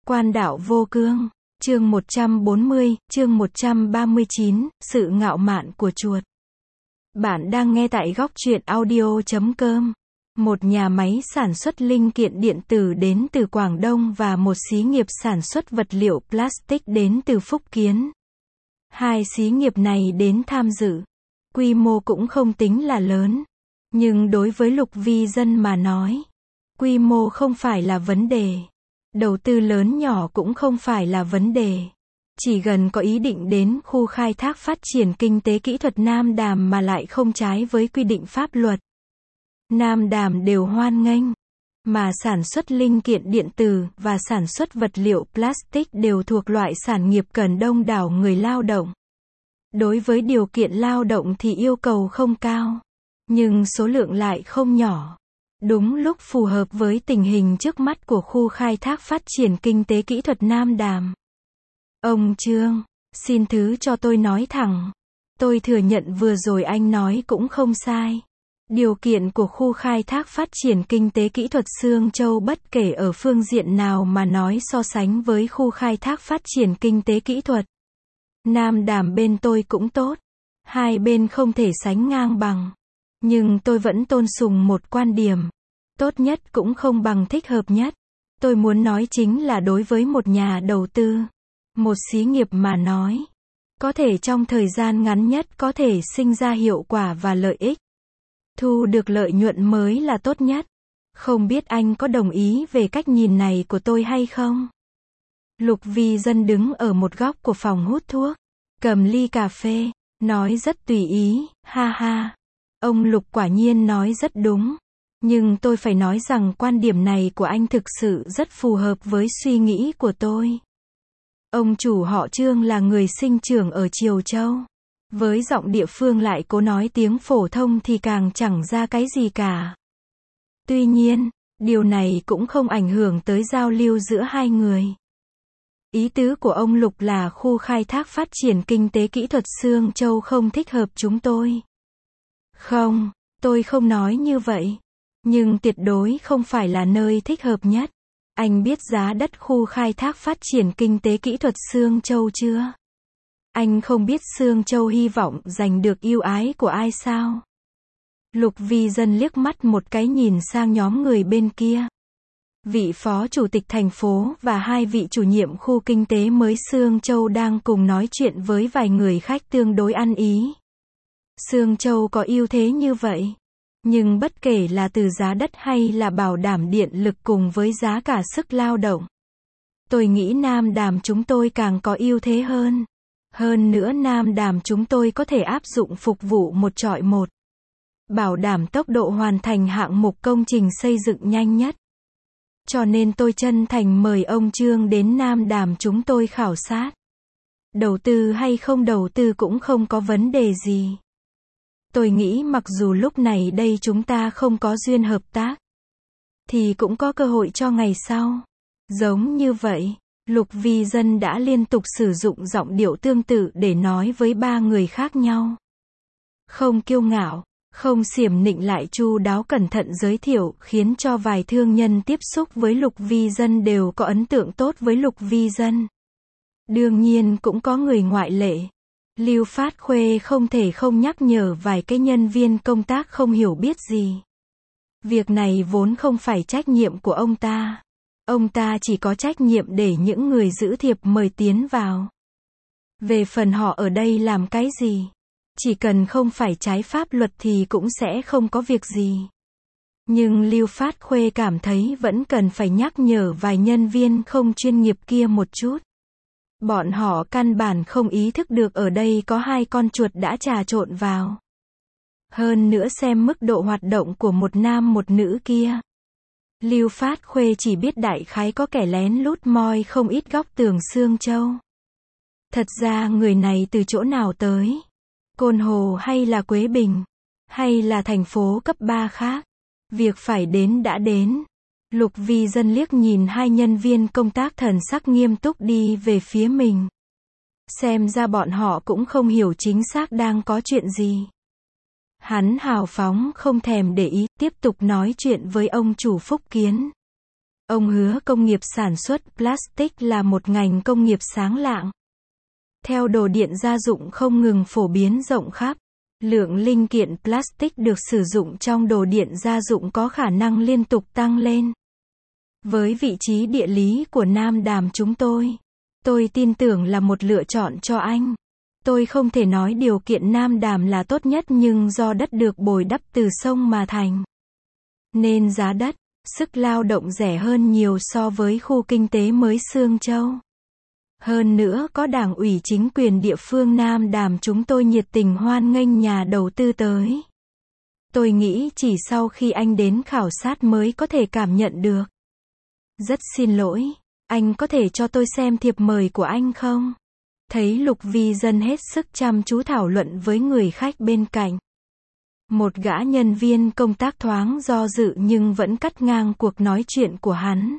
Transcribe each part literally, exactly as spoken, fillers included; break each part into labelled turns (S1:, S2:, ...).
S1: Quan đạo vô cương, chương một trăm bốn mươi, chương một trăm ba mươi chín, sự ngạo mạn của chuột. Bạn đang nghe tại góc truyện audio chấm com. Một nhà máy sản xuất linh kiện điện tử đến từ Quảng Đông và một xí nghiệp sản xuất vật liệu plastic đến từ Phúc Kiến. Hai xí nghiệp này đến tham dự. Quy mô cũng không tính là lớn. Nhưng đối với Lục Vi Dân mà nói, quy mô không phải là vấn đề. Đầu tư lớn nhỏ cũng không phải là vấn đề. Chỉ gần có ý định đến khu khai thác phát triển kinh tế kỹ thuật Nam Đàm mà lại không trái với quy định pháp luật. Nam Đàm đều hoan nghênh. Mà sản xuất linh kiện điện tử và sản xuất vật liệu plastic đều thuộc loại sản nghiệp cần đông đảo người lao động. Đối với điều kiện lao động thì yêu cầu không cao, nhưng số lượng lại không nhỏ. Đúng lúc phù hợp với tình hình trước mắt của khu khai thác phát triển kinh tế kỹ thuật Nam Đàm. Ông Trương, xin thứ cho tôi nói thẳng. Tôi thừa nhận vừa rồi anh nói cũng không sai. Điều kiện của khu khai thác phát triển kinh tế kỹ thuật Sương Châu bất kể ở phương diện nào mà nói so sánh với khu khai thác phát triển kinh tế kỹ thuật Nam Đàm bên tôi cũng tốt. Hai bên không thể sánh ngang bằng. Nhưng tôi vẫn tôn sùng một quan điểm. Tốt nhất cũng không bằng thích hợp nhất. Tôi muốn nói chính là đối với một nhà đầu tư, một xí nghiệp mà nói, có thể trong thời gian ngắn nhất có thể sinh ra hiệu quả và lợi ích. Thu được lợi nhuận mới là tốt nhất. Không biết anh có đồng ý về cách nhìn này của tôi hay không? Lục Vi Dân đứng ở một góc của phòng hút thuốc, cầm ly cà phê, nói rất tùy ý, ha ha. Ông Lục quả nhiên nói rất đúng. Nhưng tôi phải nói rằng quan điểm này của anh thực sự rất phù hợp với suy nghĩ của tôi. Ông chủ họ Trương là người sinh trưởng ở Triều Châu. Với giọng địa phương lại cố nói tiếng phổ thông thì càng chẳng ra cái gì cả. Tuy nhiên, điều này cũng không ảnh hưởng tới giao lưu giữa hai người. Ý tứ của ông Lục là khu khai thác phát triển kinh tế kỹ thuật Sương Châu không thích hợp chúng tôi. Không, tôi không nói như vậy. Nhưng tuyệt đối không phải là nơi thích hợp nhất. Anh biết giá đất khu khai thác phát triển kinh tế kỹ thuật Sương Châu chưa? Anh không biết Sương Châu hy vọng giành được yêu ái của ai sao? Lục Vi Dân liếc mắt một cái nhìn sang nhóm người bên kia. Vị phó chủ tịch thành phố và hai vị chủ nhiệm khu kinh tế mới Sương Châu đang cùng nói chuyện với vài người khách tương đối ăn ý. Sương Châu có ưu thế như vậy. Nhưng bất kể là từ giá đất hay là bảo đảm điện lực cùng với giá cả sức lao động, tôi nghĩ Nam Đàm chúng tôi càng có ưu thế hơn. Hơn nữa Nam Đàm chúng tôi có thể áp dụng phục vụ một chọi một. Bảo đảm tốc độ hoàn thành hạng mục công trình xây dựng nhanh nhất. Cho nên tôi chân thành mời ông Trương đến Nam Đàm chúng tôi khảo sát. Đầu tư hay không đầu tư cũng không có vấn đề gì. Tôi nghĩ mặc dù lúc này đây chúng ta không có duyên hợp tác, thì cũng có cơ hội cho ngày sau. Giống như vậy, Lục Vi Dân đã liên tục sử dụng giọng điệu tương tự để nói với ba người khác nhau. Không kiêu ngạo, không xiểm nịnh lại chu đáo cẩn thận giới thiệu khiến cho vài thương nhân tiếp xúc với Lục Vi Dân đều có ấn tượng tốt với Lục Vi Dân. Đương nhiên cũng có người ngoại lệ. Lưu Phát Khuê không thể không nhắc nhở vài cái nhân viên công tác không hiểu biết gì. Việc này vốn không phải trách nhiệm của ông ta. Ông ta chỉ có trách nhiệm để những người giữ thiệp mời tiến vào. Về phần họ ở đây làm cái gì, chỉ cần không phải trái pháp luật thì cũng sẽ không có việc gì. Nhưng Lưu Phát Khuê cảm thấy vẫn cần phải nhắc nhở vài nhân viên không chuyên nghiệp kia một chút. Bọn họ căn bản không ý thức được ở đây có hai con chuột đã trà trộn vào. Hơn nữa xem mức độ hoạt động của một nam một nữ kia. Lưu Phát Khuê chỉ biết đại khái có kẻ lén lút moi không ít góc tường Sương Châu. Thật ra người này từ chỗ nào tới? Côn Hồ hay là Quế Bình? Hay là thành phố cấp ba khác? Việc phải đến đã đến. Lục Vi Dân liếc nhìn hai nhân viên công tác thần sắc nghiêm túc đi về phía mình. Xem ra bọn họ cũng không hiểu chính xác đang có chuyện gì. Hắn hào phóng không thèm để ý, tiếp tục nói chuyện với ông chủ Phúc Kiến. Ông hứa công nghiệp sản xuất plastic là một ngành công nghiệp sáng lạng. Theo đồ điện gia dụng không ngừng phổ biến rộng khắp, lượng linh kiện plastic được sử dụng trong đồ điện gia dụng có khả năng liên tục tăng lên. Với vị trí địa lý của Nam Đàm chúng tôi, tôi tin tưởng là một lựa chọn cho anh. Tôi không thể nói điều kiện Nam Đàm là tốt nhất nhưng do đất được bồi đắp từ sông mà thành, nên giá đất, sức lao động rẻ hơn nhiều so với khu kinh tế mới Sương Châu. Hơn nữa có đảng ủy chính quyền địa phương Nam Đàm chúng tôi nhiệt tình hoan nghênh nhà đầu tư tới. Tôi nghĩ chỉ sau khi anh đến khảo sát mới có thể cảm nhận được. Rất xin lỗi, anh có thể cho tôi xem thiệp mời của anh không? Thấy Lục Vi Dân hết sức chăm chú thảo luận với người khách bên cạnh. Một gã nhân viên công tác thoáng do dự nhưng vẫn cắt ngang cuộc nói chuyện của hắn.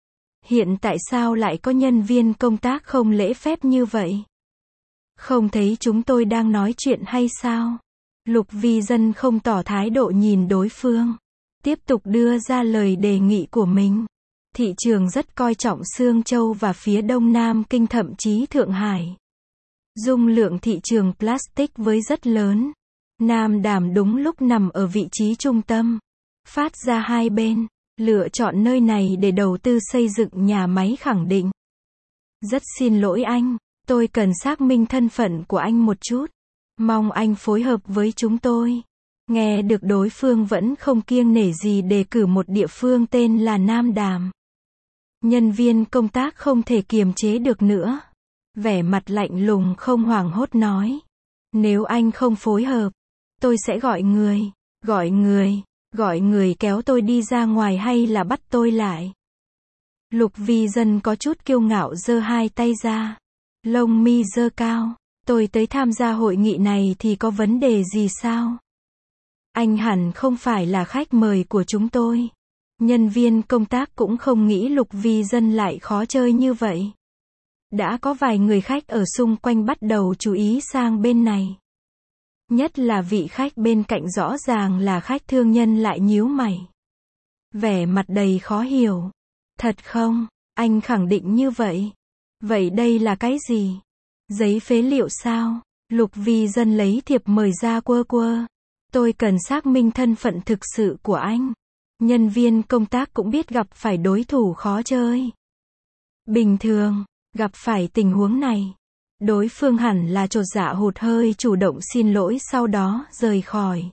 S1: Hiện tại sao lại có nhân viên công tác không lễ phép như vậy? Không thấy chúng tôi đang nói chuyện hay sao? Lục Vi Dân không tỏ thái độ nhìn đối phương. Tiếp tục đưa ra lời đề nghị của mình. Thị trường rất coi trọng Sương Châu và phía đông nam kinh thậm chí Thượng Hải. Dung lượng thị trường plastic với rất lớn. Nam Đàm đúng lúc nằm ở vị trí trung tâm. Phát ra hai bên. Lựa chọn nơi này để đầu tư xây dựng nhà máy khẳng định. Rất xin lỗi anh, tôi cần xác minh thân phận của anh một chút. Mong anh phối hợp với chúng tôi. Nghe được đối phương vẫn không kiêng nể gì đề cử một địa phương tên là Nam Đàm. Nhân viên công tác không thể kiềm chế được nữa. Vẻ mặt lạnh lùng không hoảng hốt nói. Nếu anh không phối hợp, tôi sẽ gọi người, gọi người. Gọi người kéo tôi đi ra ngoài hay là bắt tôi lại? Lục Vi Dân có chút kiêu ngạo giơ hai tay ra. Lông mi giơ cao. Tôi tới tham gia hội nghị này thì có vấn đề gì sao? Anh hẳn không phải là khách mời của chúng tôi. Nhân viên công tác cũng không nghĩ Lục Vi Dân lại khó chơi như vậy. Đã có vài người khách ở xung quanh bắt đầu chú ý sang bên này. Nhất là vị khách bên cạnh rõ ràng là khách thương nhân lại nhíu mày. Vẻ mặt đầy khó hiểu. Thật không? Anh khẳng định như vậy. Vậy đây là cái gì? Giấy phế liệu sao? Lục Vi Dân lấy thiệp mời ra quơ quơ. Tôi cần xác minh thân phận thực sự của anh. Nhân viên công tác cũng biết gặp phải đối thủ khó chơi. Bình thường, gặp phải tình huống này. Đối phương hẳn là chột dạ hụt hơi chủ động xin lỗi sau đó rời khỏi.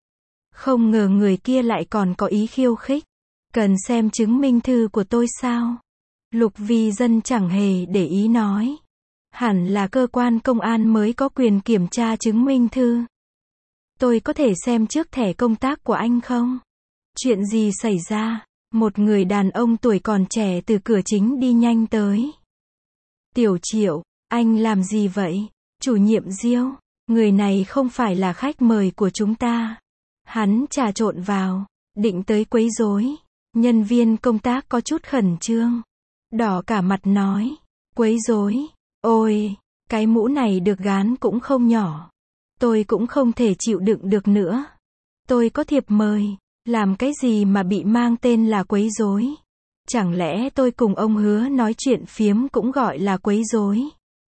S1: Không ngờ người kia lại còn có ý khiêu khích. Cần xem chứng minh thư của tôi sao? Lục Vi Dân chẳng hề để ý nói. Hẳn là cơ quan công an mới có quyền kiểm tra chứng minh thư. Tôi có thể xem trước thẻ công tác của anh không? Chuyện gì xảy ra? Một người đàn ông tuổi còn trẻ từ cửa chính đi nhanh tới. Tiểu Triệu, anh làm gì vậy? Chủ nhiệm Diêu, người này không phải là khách mời của chúng ta. Hắn trà trộn vào, định tới quấy rối. Nhân viên công tác có chút khẩn trương. Đỏ cả mặt nói. Quấy rối? Ôi, cái mũ này được gán cũng không nhỏ. Tôi cũng không thể chịu đựng được nữa. Tôi có thiệp mời. Làm cái gì mà bị mang tên là quấy rối? Chẳng lẽ tôi cùng ông Hứa nói chuyện phiếm cũng gọi là quấy rối?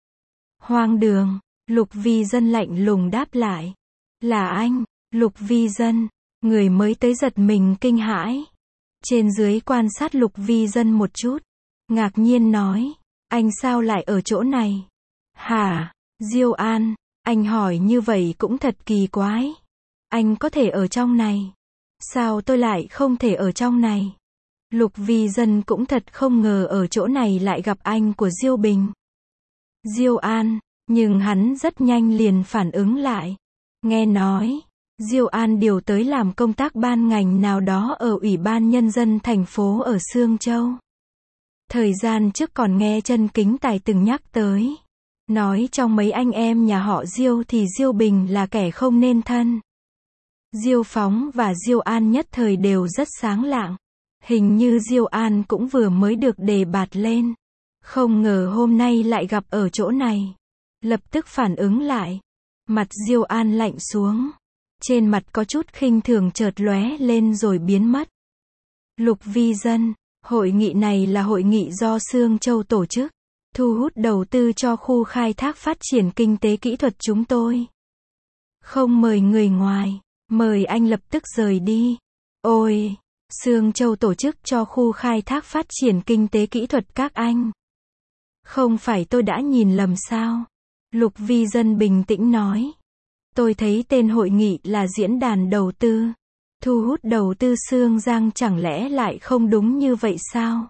S1: Hoang đường, Lục Vi Dân lạnh lùng đáp lại. Là anh, Lục Vi Dân. Người mới tới giật mình kinh hãi. Trên dưới quan sát Lục Vi Dân một chút. Ngạc nhiên nói. Anh sao lại ở chỗ này? Hả? Diêu An, anh hỏi như vậy cũng thật kỳ quái. Anh có thể ở trong này. Sao tôi lại không thể ở trong này? Lục Vi Dân cũng thật không ngờ ở chỗ này lại gặp anh của Diêu Bình. Diêu An, nhưng hắn rất nhanh liền phản ứng lại. Nghe nói, Diêu An điều tới làm công tác ban ngành nào đó ở Ủy ban Nhân dân thành phố ở Sương Châu. Thời gian trước còn nghe Chân Kính Tài từng nhắc tới. Nói trong mấy anh em nhà họ Diêu thì Diêu Bình là kẻ không nên thân. Diêu Phóng và Diêu An nhất thời đều rất sáng lạng. Hình như Diêu An cũng vừa mới được đề bạt lên. Không ngờ hôm nay lại gặp ở chỗ này. Lập tức phản ứng lại. Mặt Diêu An lạnh xuống. Trên mặt có chút khinh thường chợt lóe lên rồi biến mất. Lục Vi Dân, Hội nghị này là hội nghị do Sương Châu tổ chức, thu hút đầu tư cho khu khai thác phát triển kinh tế kỹ thuật chúng tôi. Không mời người ngoài, mời anh lập tức rời đi. Ôi, Sương Châu tổ chức cho khu khai thác phát triển kinh tế kỹ thuật các anh. Không phải tôi đã nhìn lầm sao? Lục Vi Dân bình tĩnh nói. Tôi thấy tên hội nghị là diễn đàn đầu tư. Thu hút đầu tư Sương Giang chẳng lẽ lại không đúng như vậy sao?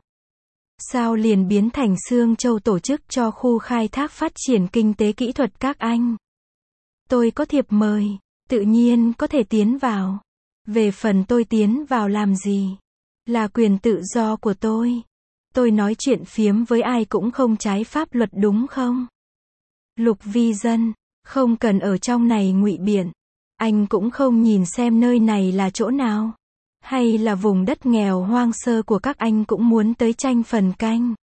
S1: Sao liền biến thành Sương Châu tổ chức cho khu khai thác phát triển kinh tế kỹ thuật các anh? Tôi có thiệp mời, tự nhiên có thể tiến vào. Về phần tôi tiến vào làm gì? Là quyền tự do của tôi. Tôi nói chuyện phiếm với ai cũng không trái pháp luật đúng không? Lục Vi Dân, không cần ở trong này ngụy biện. Anh cũng không nhìn xem nơi này là chỗ nào. Hay là vùng đất nghèo hoang sơ của các anh cũng muốn tới tranh phần canh.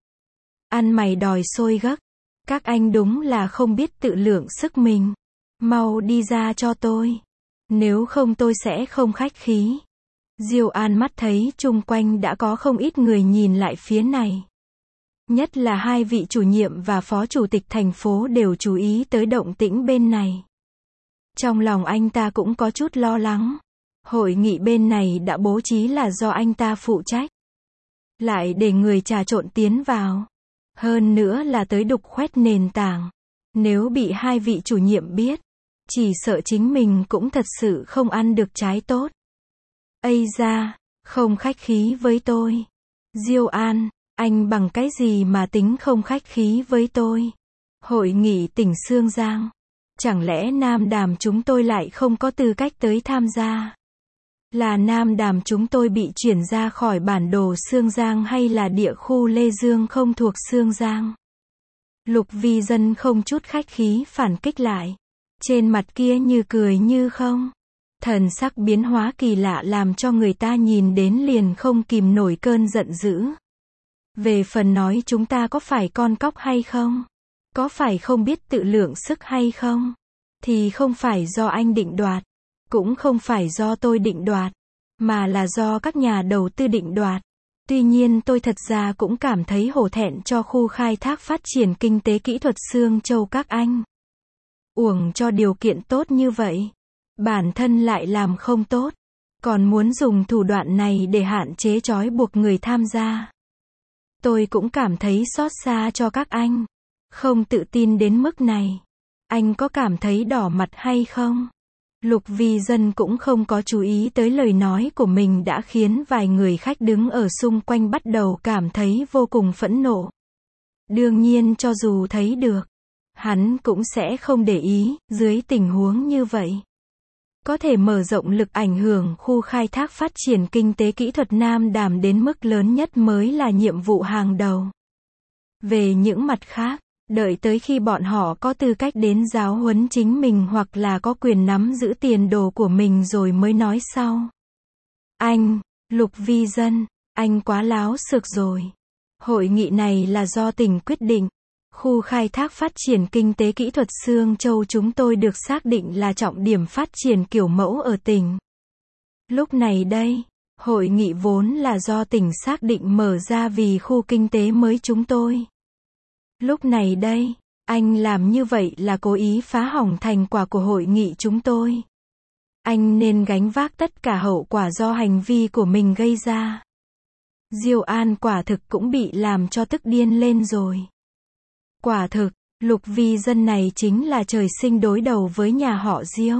S1: Ăn mày đòi xôi gấc. Các anh đúng là không biết tự lượng sức mình. Mau đi ra cho tôi. Nếu không tôi sẽ không khách khí. Diêu An mắt thấy chung quanh đã có không ít người nhìn lại phía này. Nhất là hai vị chủ nhiệm và phó chủ tịch thành phố đều chú ý tới động tĩnh bên này. Trong lòng anh ta cũng có chút lo lắng. Hội nghị bên này đã bố trí là do anh ta phụ trách. Lại để người trà trộn tiến vào. Hơn nữa là tới đục khoét nền tảng. Nếu bị hai vị chủ nhiệm biết, chỉ sợ chính mình cũng thật sự không ăn được trái tốt. Ây da, không khách khí với tôi. Diêu An, anh bằng cái gì mà tính không khách khí với tôi? Hội nghị tỉnh Sương Giang. Chẳng lẽ Nam Đàm chúng tôi lại không có tư cách tới tham gia? Là Nam Đàm chúng tôi bị chuyển ra khỏi bản đồ Sương Giang hay là địa khu Lê Dương không thuộc Sương Giang? Lục Vi Dân không chút khách khí phản kích lại. Trên mặt kia như cười như không. Thần sắc biến hóa kỳ lạ làm cho người ta nhìn đến liền không kìm nổi cơn giận dữ. Về phần nói chúng ta có phải con cóc hay không? Có phải không biết tự lượng sức hay không? Thì không phải do anh định đoạt. Cũng không phải do tôi định đoạt. Mà là do các nhà đầu tư định đoạt. Tuy nhiên tôi thật ra cũng cảm thấy hổ thẹn cho khu khai thác phát triển kinh tế kỹ thuật Sương Châu các anh. Uổng cho điều kiện tốt như vậy. Bản thân lại làm không tốt. Còn muốn dùng thủ đoạn này để hạn chế trói buộc người tham gia. Tôi cũng cảm thấy xót xa cho các anh. Không tự tin đến mức này. Anh có cảm thấy đỏ mặt hay không? Lục Vi Dân cũng không có chú ý tới lời nói của mình đã khiến vài người khách đứng ở xung quanh bắt đầu cảm thấy vô cùng phẫn nộ. Đương nhiên cho dù thấy được, hắn cũng sẽ không để ý, dưới tình huống như vậy. Có thể mở rộng lực ảnh hưởng khu khai thác phát triển kinh tế kỹ thuật Nam Đàm đến mức lớn nhất mới là nhiệm vụ hàng đầu. Về những mặt khác, đợi tới khi bọn họ có tư cách đến giáo huấn chính mình hoặc là có quyền nắm giữ tiền đồ của mình rồi mới nói sau. Anh, Lục Vi Dân, anh quá láo xược rồi. Hội nghị này là do tỉnh quyết định. Khu khai thác phát triển kinh tế kỹ thuật Sương Châu chúng tôi được xác định là trọng điểm phát triển kiểu mẫu ở tỉnh. Lúc này đây, hội nghị vốn là do tỉnh xác định mở ra vì khu kinh tế mới chúng tôi. Lúc này đây, anh làm như vậy là cố ý phá hỏng thành quả của hội nghị chúng tôi. Anh nên gánh vác tất cả hậu quả do hành vi của mình gây ra. Diêu An quả thực cũng bị làm cho tức điên lên rồi. Quả thực, Lục Vi Dân này chính là trời sinh đối đầu với nhà họ Diêu.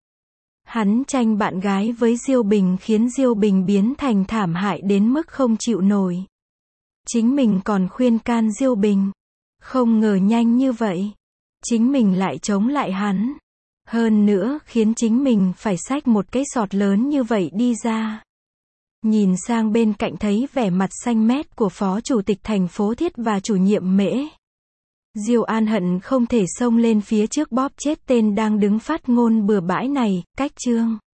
S1: Hắn tranh bạn gái với Diêu Bình khiến Diêu Bình biến thành thảm hại đến mức không chịu nổi. Chính mình còn khuyên can Diêu Bình. Không ngờ nhanh như vậy, chính mình lại chống lại hắn. Hơn nữa khiến chính mình phải xách một cái sọt lớn như vậy đi ra. Nhìn sang bên cạnh thấy vẻ mặt xanh mét của phó chủ tịch thành phố Thiết và chủ nhiệm Mễ. Diêu An hận không thể xông lên phía trước bóp chết tên đang đứng phát ngôn bừa bãi này, cách chương.